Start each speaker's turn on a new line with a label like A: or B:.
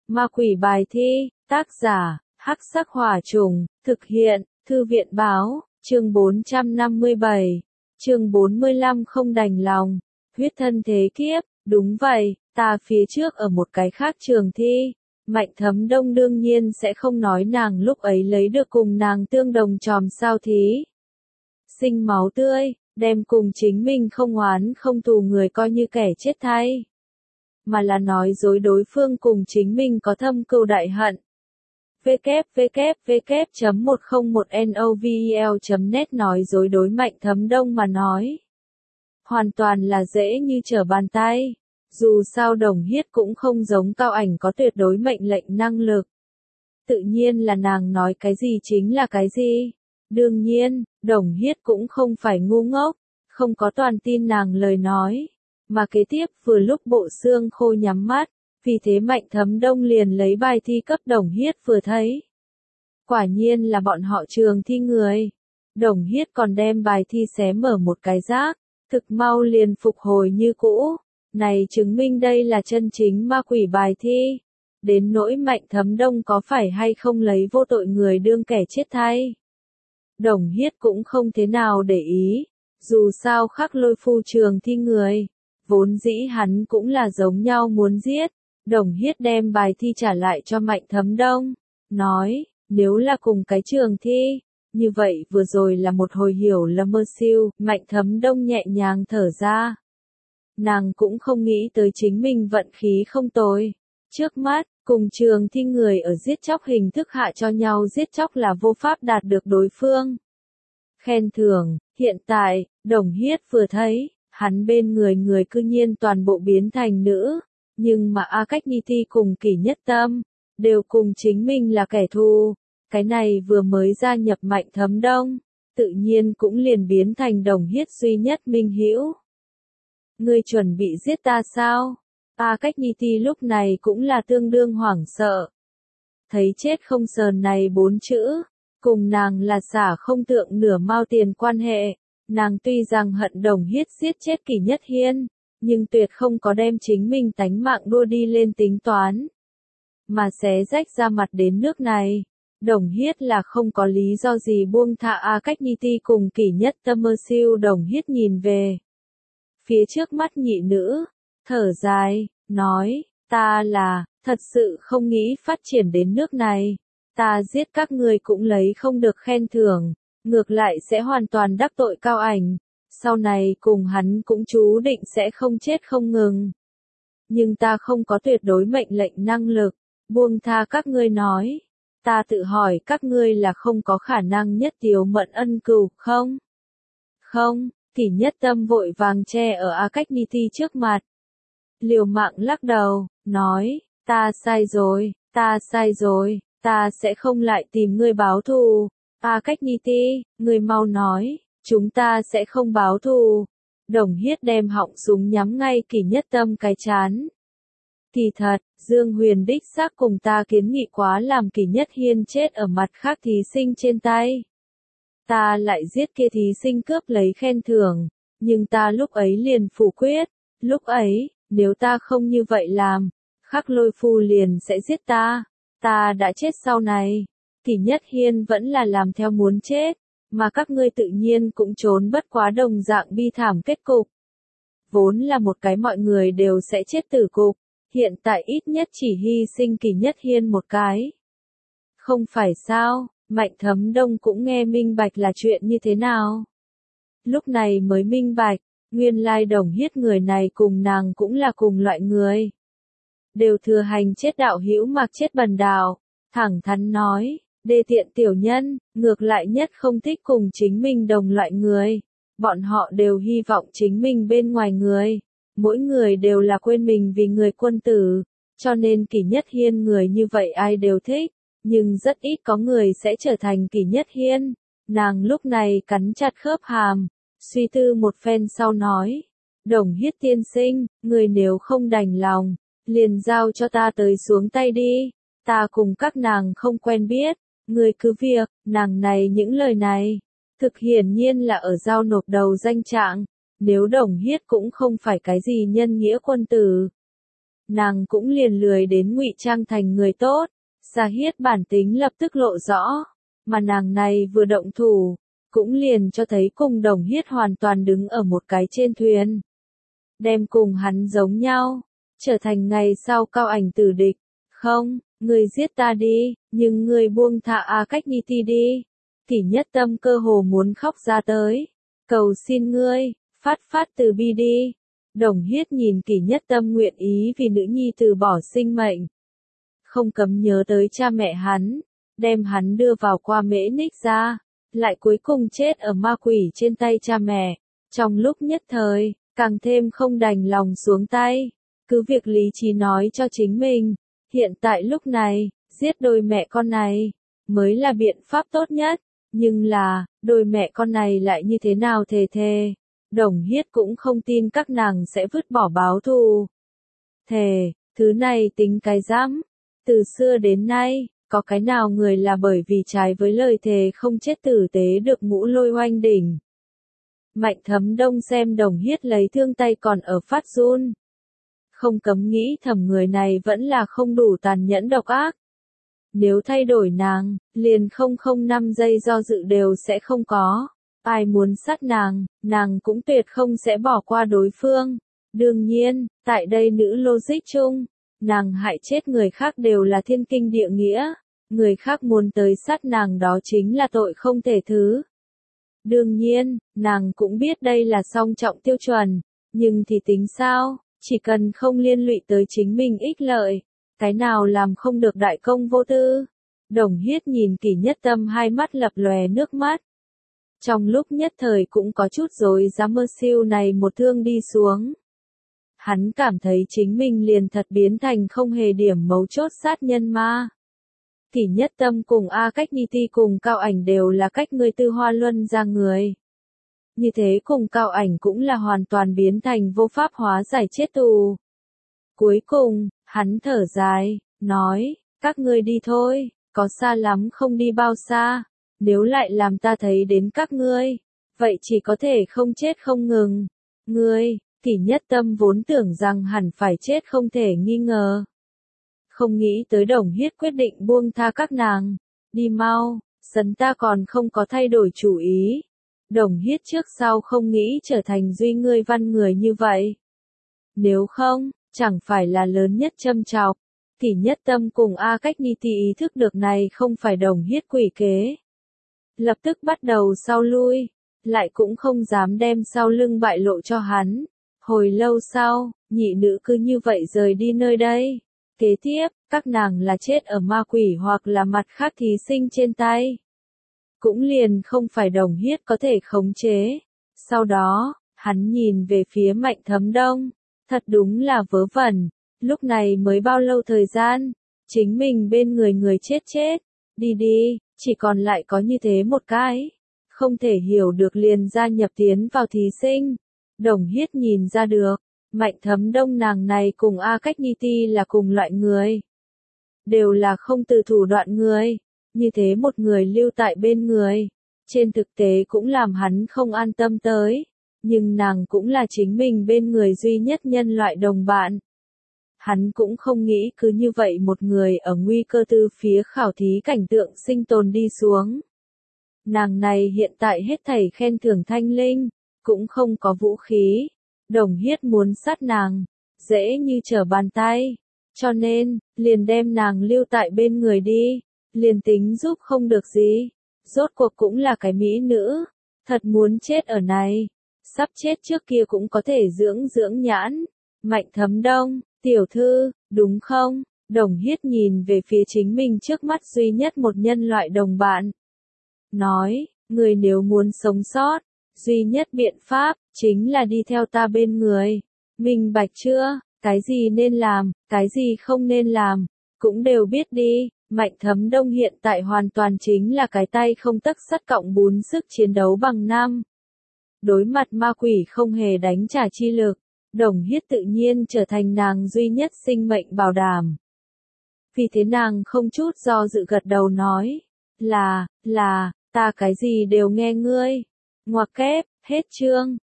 A: Ma quỷ bài thi, tác giả, Hắc Sắc Hỏa Trùng, thực hiện, Thư viện báo, chương 457, chương 45 không đành lòng, huyết thân thế kiếp, đúng vậy, ta phía trước ở một cái khác trường thi, Mạnh Thấm Đông đương nhiên sẽ không nói nàng lúc ấy lấy được cùng nàng tương đồng tròm sao thí. Sinh máu tươi, đem cùng chính mình không oán không thù người coi như kẻ chết thay. Mà là nói dối đối phương cùng chính mình có thâm cừu đại hận. www.101novel.net nói dối đối Mạnh Thấm Đông mà nói. Hoàn toàn là dễ như trở bàn tay. Dù sao Đồng Hiết cũng không giống Cao Ảnh có tuyệt đối mệnh lệnh năng lực. Tự nhiên là nàng nói cái gì chính là cái gì. Đương nhiên, Đồng Hiết cũng không phải ngu ngốc, không có toàn tin nàng lời nói. Mà kế tiếp vừa lúc bộ xương khô nhắm mắt, vì thế Mạnh Thấm Đông liền lấy bài thi cấp Đồng Hiết vừa thấy. Quả nhiên là bọn họ trường thi người. Đồng Hiết còn đem bài thi xé mở một cái rác, thực mau liền phục hồi như cũ. Này chứng minh đây là chân chính ma quỷ bài thi. Đến nỗi Mạnh Thấm Đông có phải hay không lấy vô tội người đương kẻ chết thay. Đồng Hiết cũng không thế nào để ý. Dù sao Khắc Lôi Phu trường thi người. Vốn dĩ hắn cũng là giống nhau muốn giết. Đồng Hiết đem bài thi trả lại cho Mạnh Thấm Đông. Nói, nếu là cùng cái trường thi. Như vậy vừa rồi là một hồi hiểu lầm mơ siêu. Mạnh Thấm Đông nhẹ nhàng thở ra. Nàng cũng không nghĩ tới chính mình vận khí không tồi. Trước mắt, cùng trường thi người ở giết chóc hình thức hạ cho nhau giết chóc là vô pháp đạt được đối phương. Khen thưởng, hiện tại, Đồng Hiết vừa thấy, hắn bên người cư nhiên toàn bộ biến thành nữ, nhưng mà A Cách Ni Thi cùng Kỷ Nhất Tâm, đều cùng chính mình là kẻ thù. Cái này vừa mới gia nhập Mạnh Thấm Đông, tự nhiên cũng liền biến thành Đồng Hiết duy nhất minh hữu. Ngươi chuẩn bị giết ta sao? A Cách Ni Thi lúc này cũng là tương đương hoảng sợ. Thấy chết không sờn này 4 chữ, cùng nàng là xả không tượng nửa mao tiền quan hệ. Nàng tuy rằng hận Đồng Hiết giết chết Kỷ Nhất Hiên, nhưng tuyệt không có đem chính mình tánh mạng đua đi lên tính toán. Mà xé rách ra mặt đến nước này, Đồng Hiết là không có lý do gì buông tha A Cách Ni Thi cùng Kỷ Nhất Tâm mơ siêu. Đồng Hiết nhìn về phía trước mắt nhị nữ, thở dài, nói, ta là, thật sự không nghĩ phát triển đến nước này. Ta giết các ngươi cũng lấy không được khen thưởng, ngược lại sẽ hoàn toàn đắc tội Cao Ảnh. Sau này cùng hắn cũng chú định sẽ không chết không ngừng. Nhưng ta không có tuyệt đối mệnh lệnh năng lực, buông tha các ngươi nói. Ta tự hỏi các ngươi là không có khả năng nhất tiếu mận ân cừu, không? Không. Kỷ Nhất Tâm vội vàng che ở A Cách Ni Thi trước mặt. Liều mạng lắc đầu, nói, ta sai rồi, ta sẽ không lại tìm ngươi báo thù. A Cách Ni Thi, ngươi mau nói, chúng ta sẽ không báo thù. Đồng Hiết đem họng súng nhắm ngay Kỷ Nhất Tâm cái chán. Kỳ thật, Dương Huyền đích xác cùng ta kiến nghị quá làm Kỷ Nhất Hiên chết ở mặt khác thí sinh trên tay. Ta lại giết kia thí sinh cướp lấy khen thưởng, nhưng ta lúc ấy liền phủ quyết, lúc ấy, nếu ta không như vậy làm, Khắc Lôi Phu liền sẽ giết ta đã chết sau này. Kỷ Nhất Hiên vẫn là làm theo muốn chết, mà các ngươi tự nhiên cũng trốn bất quá đồng dạng bi thảm kết cục. Vốn là một cái mọi người đều sẽ chết tử cục, hiện tại ít nhất chỉ hy sinh Kỷ Nhất Hiên một cái. Không phải sao? Mạnh Thấm Đông cũng nghe minh bạch là chuyện như thế nào. Lúc này mới minh bạch, nguyên lai Đồng Hiết người này cùng nàng cũng là cùng loại người. Đều thừa hành chết đạo hữu mặc chết bần đạo, thẳng thắn nói, đê tiện tiểu nhân, ngược lại nhất không thích cùng chính mình đồng loại người. Bọn họ đều hy vọng chính mình bên ngoài người, mỗi người đều là quên mình vì người quân tử, cho nên Kỷ Nhất Hiên người như vậy ai đều thích. Nhưng rất ít có người sẽ trở thành Kỷ Nhất Hiên. Nàng lúc này cắn chặt khớp hàm, suy tư một phen sau nói. Đồng Hiết tiên sinh, người nếu không đành lòng, liền giao cho ta tới xuống tay đi. Ta cùng các nàng không quen biết, người cứ việc, nàng này những lời này. Thực hiển nhiên là ở giao nộp đầu danh trạng. Nếu Đồng Hiết cũng không phải cái gì nhân nghĩa quân tử. nàng cũng liền lười đến ngụy trang thành người tốt. Gia Hiết bản tính lập tức lộ rõ, mà nàng này vừa động thủ, cũng liền cho thấy cùng Đồng Hiết hoàn toàn đứng ở một cái trên thuyền. Đem cùng hắn giống nhau, trở thành ngày sau Cao Ảnh tử địch. Không, ngươi giết ta đi, nhưng ngươi buông tha A Cách Ni Ti đi. Kỷ Nhất Tâm cơ hồ muốn khóc ra tới. Cầu xin ngươi, phát từ bi đi. Đồng Hiết nhìn Kỷ Nhất Tâm nguyện ý vì nữ nhi từ bỏ sinh mệnh. Không cấm nhớ tới cha mẹ hắn, đem hắn đưa vào qua Mễ Ních ra, lại cuối cùng chết ở ma quỷ trên tay cha mẹ. Trong lúc nhất thời, càng thêm không đành lòng xuống tay. Cứ việc lý trí nói cho chính mình, hiện tại lúc này, giết đôi mẹ con này, mới là biện pháp tốt nhất. Nhưng là, đôi mẹ con này lại như thế nào thề. Đồng Hiết cũng không tin các nàng sẽ vứt bỏ báo thù. Thề, thứ này tính cái dám. Từ xưa đến nay, có cái nào người là bởi vì trái với lời thề không chết tử tế được Ngũ Lôi Oanh đỉnh. Mạnh Thấm Đông xem Đồng Hiết lấy thương tay còn ở phát run. Không cấm nghĩ thầm người này vẫn là không đủ tàn nhẫn độc ác. Nếu thay đổi nàng, liền 005 giây do dự đều sẽ không có. Ai muốn sát nàng cũng tuyệt không sẽ bỏ qua đối phương. Đương nhiên, tại đây nữ logic chung, nàng hại chết người khác đều là thiên kinh địa nghĩa. Người khác muốn tới sát nàng đó chính là tội không thể thứ. Đương nhiên, nàng cũng biết đây là song trọng tiêu chuẩn. Nhưng thì tính sao, chỉ cần không liên lụy tới chính mình ích lợi. Cái nào làm không được đại công vô tư. Đồng Hiết nhìn Kỷ Nhất Tâm hai mắt lập lòe nước mắt. Trong lúc nhất thời cũng có chút rối dám mơ siêu này một thương đi xuống. Hắn cảm thấy chính mình liền thật biến thành không hề điểm mấu chốt sát nhân ma. Kỷ Nhất Tâm cùng A Cách Ni Ti cùng Cao Ảnh đều là cách người Tư Hoa Luân ra người. Như thế cùng Cao Ảnh cũng là hoàn toàn biến thành vô pháp hóa giải chết tù. Cuối cùng, hắn thở dài, nói, các ngươi đi thôi, có xa lắm không đi bao xa, nếu lại làm ta thấy đến các ngươi, vậy chỉ có thể không chết không ngừng. Ngươi, Kỷ Nhất Tâm vốn tưởng rằng hẳn phải chết không thể nghi ngờ. Không nghĩ tới Đồng Hiết quyết định buông tha các nàng, đi mau, sấn ta còn không có thay đổi chủ ý. Đồng Hiết trước sau không nghĩ trở thành duy ngươi văn người như vậy. Nếu không, chẳng phải là lớn nhất châm chọc. Kỷ Nhất Tâm cùng A Cách Ni Ti ý thức được này không phải Đồng Hiết quỷ kế. Lập tức bắt đầu sau lui, lại cũng không dám đem sau lưng bại lộ cho hắn. Hồi lâu sau, nhị nữ cứ như vậy rời đi nơi đây. Kế tiếp, các nàng là chết ở ma quỷ hoặc là mặt khác thí sinh trên tay. Cũng liền không phải Đồng Hiết có thể khống chế. Sau đó, hắn nhìn về phía Mạnh Thấm Đông. Thật đúng là vớ vẩn, lúc này mới bao lâu thời gian, chính mình bên người chết, đi đi, chỉ còn lại có như thế một cái, không thể hiểu được liền gia nhập tiến vào thí sinh. Đồng Hiết nhìn ra được, Mạnh Thấm Đông nàng này cùng A Cách Ni Ti là cùng loại người, đều là không từ thủ đoạn người, như thế một người lưu tại bên người, trên thực tế cũng làm hắn không an tâm tới. Nhưng nàng cũng là chính mình bên người duy nhất nhân loại đồng bạn. Hắn cũng không nghĩ cứ như vậy một người ở nguy cơ từ phía khảo thí cảnh tượng sinh tồn đi xuống. Nàng này hiện tại hết thảy khen thưởng thanh linh, cũng không có vũ khí. Đồng Hiết muốn sát nàng, dễ như trở bàn tay. Cho nên, liền đem nàng lưu tại bên người đi, liền tính giúp không được gì. Rốt cuộc cũng là cái mỹ nữ, thật muốn chết ở này. Sắp chết trước kia cũng có thể dưỡng nhãn. Mạnh Thấm Đông, tiểu thư, đúng không? Đồng Hiết nhìn về phía chính mình trước mắt duy nhất một nhân loại đồng bạn. Nói, người nếu muốn sống sót, duy nhất biện pháp, chính là đi theo ta bên người. Minh bạch chưa? Cái gì nên làm, cái gì không nên làm, cũng đều biết đi. Mạnh Thấm Đông hiện tại hoàn toàn chính là cái tay không tấc sắt cộng 4 sức chiến đấu bằng 5. Đối mặt ma quỷ không hề đánh trả chi lực, Đồng Hiết tự nhiên trở thành nàng duy nhất sinh mệnh bảo đảm. Vì thế nàng không chút do dự gật đầu nói, là, ta cái gì đều nghe ngươi. Ngoặc kép, hết chương.